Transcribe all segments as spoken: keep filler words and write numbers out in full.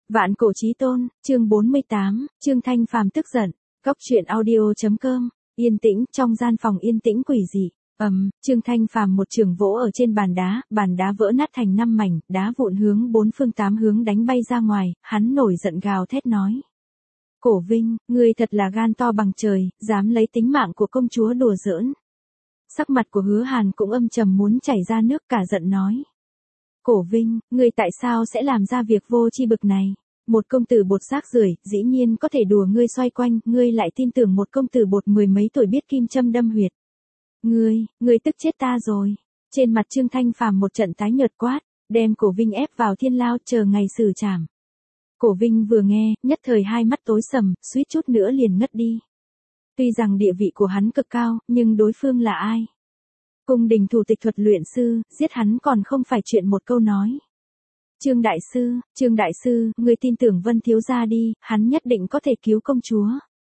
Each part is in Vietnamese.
Vạn cổ chí tôn, chương bốn mươi tám, Trương Thanh Phàm tức giận. Góc truyện audio.com. Yên tĩnh, trong gian phòng yên tĩnh quỷ dị. Ầm, um, Trương Thanh Phàm một trường vỗ ở trên bàn đá, bàn đá vỡ nát thành năm mảnh, đá vụn hướng bốn phương tám hướng đánh bay ra ngoài, hắn nổi giận gào thét nói: Cổ Vinh, ngươi thật là gan to bằng trời, dám lấy tính mạng của công chúa đùa giỡn. Sắc mặt của Hứa Hàn cũng âm trầm muốn chảy ra nước, cả giận nói: Cổ Vinh, ngươi tại sao sẽ làm ra việc vô tri bực này? Một công tử bột rác rưởi, dĩ nhiên có thể đùa ngươi xoay quanh, ngươi lại tin tưởng một công tử bột mười mấy tuổi biết kim châm đâm huyệt. Ngươi, ngươi tức chết ta rồi. Trên mặt Trương Thanh Phàm một trận tái nhợt quát, đem Cổ Vinh ép vào thiên lao chờ ngày xử trảm. Cổ Vinh vừa nghe, nhất thời hai mắt tối sầm, suýt chút nữa liền ngất đi. Tuy rằng địa vị của hắn cực cao, nhưng đối phương là ai? Cung đình thủ tịch thuật luyện sư, giết hắn còn không phải chuyện một câu nói. Trương đại sư, Trương đại sư, ngươi tin tưởng Vân thiếu gia đi, hắn nhất định có thể cứu công chúa.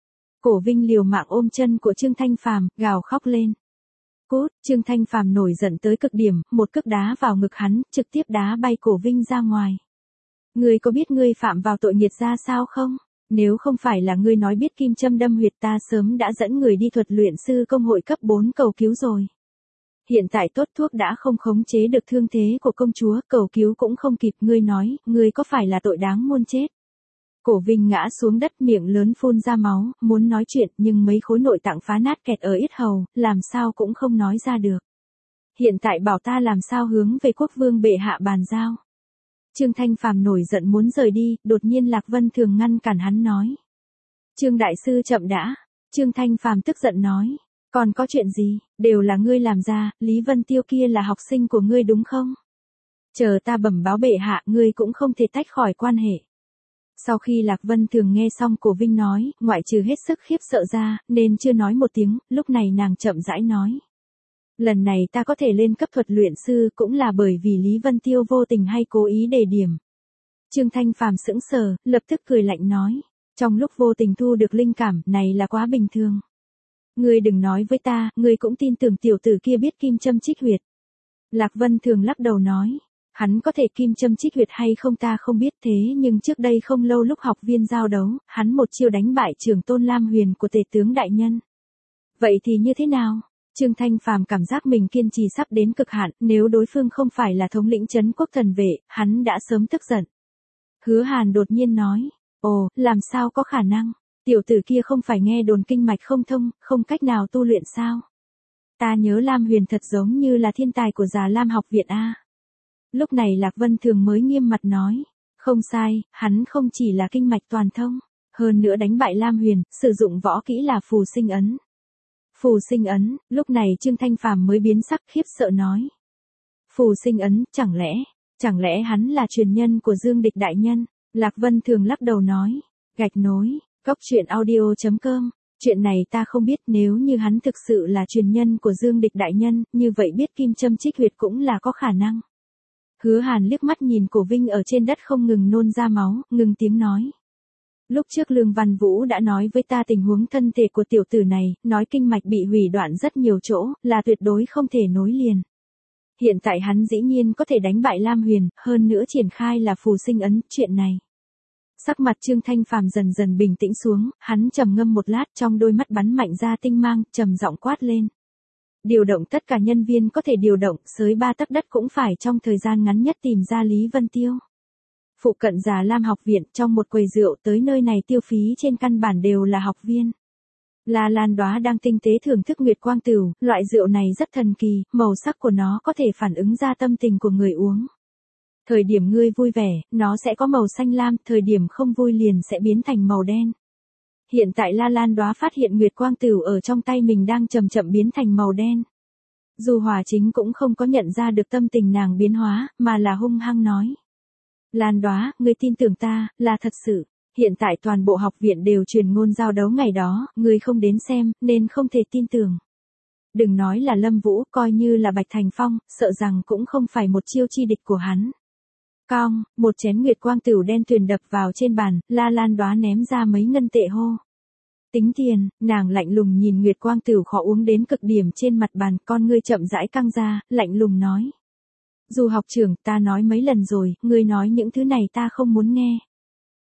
Cổ Vinh liều mạng ôm chân của Trương Thanh Phàm, gào khóc lên. Cút, Trương Thanh Phàm nổi giận tới cực điểm, một cước đá vào ngực hắn, trực tiếp đá bay Cổ Vinh ra ngoài. Ngươi có biết ngươi phạm vào tội nghiệt ra sao không? Nếu không phải là ngươi nói biết kim châm đâm huyệt, ta sớm đã dẫn người đi thuật luyện sư công hội cấp bốn cầu cứu rồi. Hiện tại tốt thuốc đã không khống chế được thương thế của công chúa, cầu cứu cũng không kịp, ngươi nói, ngươi có phải là tội đáng muôn chết? Cổ Vinh ngã xuống đất, miệng lớn phun ra máu, muốn nói chuyện nhưng mấy khối nội tạng phá nát kẹt ở yết hầu, làm sao cũng không nói ra được. Hiện tại bảo ta làm sao hướng về quốc vương bệ hạ bàn giao. Trương Thanh Phàm nổi giận muốn rời đi, đột nhiên Lạc Vân Thường ngăn cản hắn nói: Trương đại sư chậm đã. Trương Thanh Phàm tức giận nói: Còn có chuyện gì, đều là ngươi làm ra, Lý Vân Tiêu kia là học sinh của ngươi đúng không? Chờ ta bẩm báo bệ hạ, ngươi cũng không thể tách khỏi quan hệ. Sau khi Lạc Vân Thường nghe xong Cổ Vinh nói, ngoại trừ hết sức khiếp sợ ra, nên chưa nói một tiếng, lúc này nàng chậm rãi nói: Lần này ta có thể lên cấp thuật luyện sư cũng là bởi vì Lý Vân Tiêu vô tình hay cố ý đề điểm. Trương Thanh Phàm sững sờ, lập tức cười lạnh nói: Trong lúc vô tình thu được linh cảm, này là quá bình thường. Ngươi đừng nói với ta, ngươi cũng tin tưởng tiểu tử kia biết kim châm trích huyệt. Lạc Vân Thường lắc đầu nói: Hắn có thể kim châm trích huyệt hay không ta không biết, thế nhưng trước đây không lâu lúc học viên giao đấu, hắn một chiêu đánh bại Trường Tôn Lam Huyền của tể tướng đại nhân. Vậy thì như thế nào? Trương Thanh Phàm cảm giác mình kiên trì sắp đến cực hạn, nếu đối phương không phải là thống lĩnh trấn quốc thần vệ, hắn đã sớm tức giận. Hứa Hàn đột nhiên nói: Ồ, làm sao có khả năng? Tiểu tử kia không phải nghe đồn kinh mạch không thông, không cách nào tu luyện sao? Ta nhớ Lam Huyền thật giống như là thiên tài của Già Lam học viện a. Lúc này Lạc Vân Thường mới nghiêm mặt nói: Không sai, hắn không chỉ là kinh mạch toàn thông, hơn nữa đánh bại Lam Huyền, sử dụng võ kỹ là phù sinh ấn. Phù sinh ấn, lúc này Trương Thanh Phàm mới biến sắc khiếp sợ nói: Phù sinh ấn, chẳng lẽ, chẳng lẽ hắn là truyền nhân của Dương Địch đại nhân? Lạc Vân Thường lắc đầu nói: Gạch nối. Góc truyện audio.com. Chuyện này ta không biết, nếu như hắn thực sự là truyền nhân của Dương Địch đại nhân, như vậy biết kim châm trích huyệt cũng là có khả năng. Hứa Hàn liếc mắt nhìn Cổ Vinh ở trên đất không ngừng nôn ra máu, ngừng tiếng nói: Lúc trước Lương Văn Vũ đã nói với ta tình huống thân thể của tiểu tử này, nói kinh mạch bị hủy đoạn rất nhiều chỗ, là tuyệt đối không thể nối liền. Hiện tại hắn dĩ nhiên có thể đánh bại Lam Huyền, hơn nữa triển khai là phù sinh ấn, chuyện này. Sắc mặt Trương Thanh Phàm dần dần bình tĩnh xuống, hắn trầm ngâm một lát, trong đôi mắt bắn mạnh ra tinh mang, trầm giọng quát lên: Điều động tất cả nhân viên có thể điều động, xới ba tấc đất cũng phải trong thời gian ngắn nhất tìm ra Lý Vân Tiêu. Phụ cận Già Lam học viện, trong một quầy rượu tới nơi này tiêu phí trên căn bản đều là học viên. La Lan Đóa đang tinh tế thưởng thức Nguyệt Quang Tửu, loại rượu này rất thần kỳ, màu sắc của nó có thể phản ứng ra tâm tình của người uống. Thời điểm ngươi vui vẻ, nó sẽ có màu xanh lam, thời điểm không vui liền sẽ biến thành màu đen. Hiện tại La Lan Đóa phát hiện Nguyệt Quang Tửu ở trong tay mình đang chậm chậm biến thành màu đen. Dù Hòa Chính cũng không có nhận ra được tâm tình nàng biến hóa, mà là hung hăng nói: Lan Đóa, ngươi tin tưởng ta, là thật sự. Hiện tại toàn bộ học viện đều truyền ngôn giao đấu ngày đó, ngươi không đến xem, nên không thể tin tưởng. Đừng nói là Lâm Vũ, coi như là Bạch Thành Phong, sợ rằng cũng không phải một chiêu chi địch của hắn. Cong, một chén Nguyệt Quang Tửu đen tuyền đập vào trên bàn, La Lan Đóa ném ra mấy ngân tệ hô: Tính tiền. Nàng lạnh lùng nhìn Nguyệt Quang Tửu khó uống đến cực điểm trên mặt bàn, con ngươi chậm rãi căng ra, lạnh lùng nói: Dù học trưởng, ta nói mấy lần rồi, ngươi nói những thứ này ta không muốn nghe.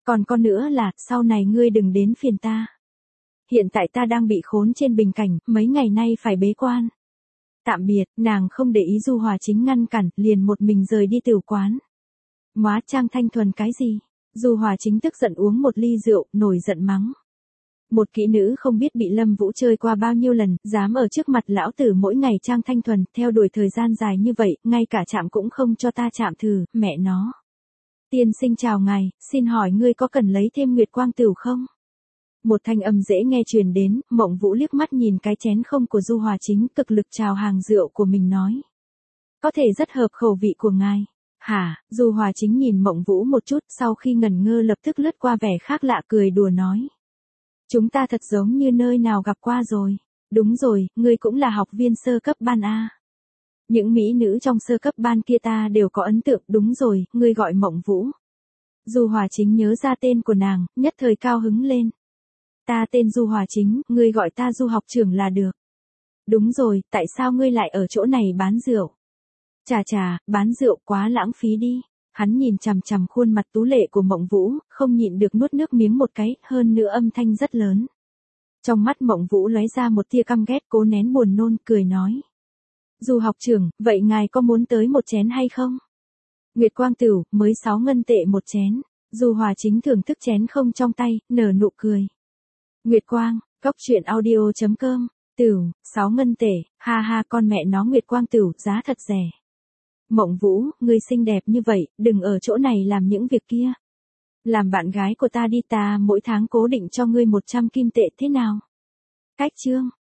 Còn con nữa là, sau này ngươi đừng đến phiền ta. Hiện tại ta đang bị khốn trên bình cảnh, mấy ngày nay phải bế quan. Tạm biệt, nàng không để ý Du Hòa Chính ngăn cản, liền một mình rời đi tiểu quán. Móa Trang Thanh Thuần cái gì? Du Hòa Chính tức giận uống một ly rượu, nổi giận mắng. Một kỹ nữ không biết bị Lâm Vũ chơi qua bao nhiêu lần, dám ở trước mặt lão tử mỗi ngày Trang Thanh Thuần, theo đuổi thời gian dài như vậy, ngay cả chạm cũng không cho ta chạm thử, mẹ nó. Tiên sinh chào ngài, xin hỏi ngươi có cần lấy thêm Nguyệt Quang Tửu không? Một thanh âm dễ nghe truyền đến, Mộng Vũ liếc mắt nhìn cái chén không của Du Hòa Chính, cực lực chào hàng rượu của mình nói. Có thể rất hợp khẩu vị của ngài. Hả? Du Hòa Chính nhìn Mộng Vũ một chút, sau khi ngẩn ngơ lập tức lướt qua vẻ khác lạ cười đùa nói. Chúng ta thật giống như nơi nào gặp qua rồi. Đúng rồi, ngươi cũng là học viên sơ cấp ban A. Những mỹ nữ trong sơ cấp ban kia ta đều có ấn tượng, đúng rồi, ngươi gọi Mộng Vũ. Du Hòa Chính nhớ ra tên của nàng, nhất thời cao hứng lên. Ta tên Du Hòa Chính, ngươi gọi ta Du học trưởng là được. Đúng rồi, tại sao ngươi lại ở chỗ này bán rượu? Chà chà, bán rượu quá lãng phí đi. Hắn nhìn chằm chằm khuôn mặt tú lệ của Mộng Vũ, không nhịn được nuốt nước miếng một cái, hơn nữa âm thanh rất lớn. Trong mắt Mộng Vũ lóe ra một tia căm ghét, cố nén buồn nôn, cười nói. Du học trưởng, vậy ngài có muốn tới một chén hay không? Nguyệt Quang Tửu, mới sáu ngân tệ một chén. Du Hòa Chính thưởng thức chén không trong tay, nở nụ cười. Nguyệt Quang, góc truyện audio chấm com, Tửu, sáu ngân tệ, ha ha, con mẹ nó Nguyệt Quang Tửu, giá thật rẻ. Mộng Vũ, ngươi xinh đẹp như vậy, đừng ở chỗ này làm những việc kia. Làm bạn gái của ta đi, ta mỗi tháng cố định cho ngươi một trăm kim tệ thế nào? Cách chương.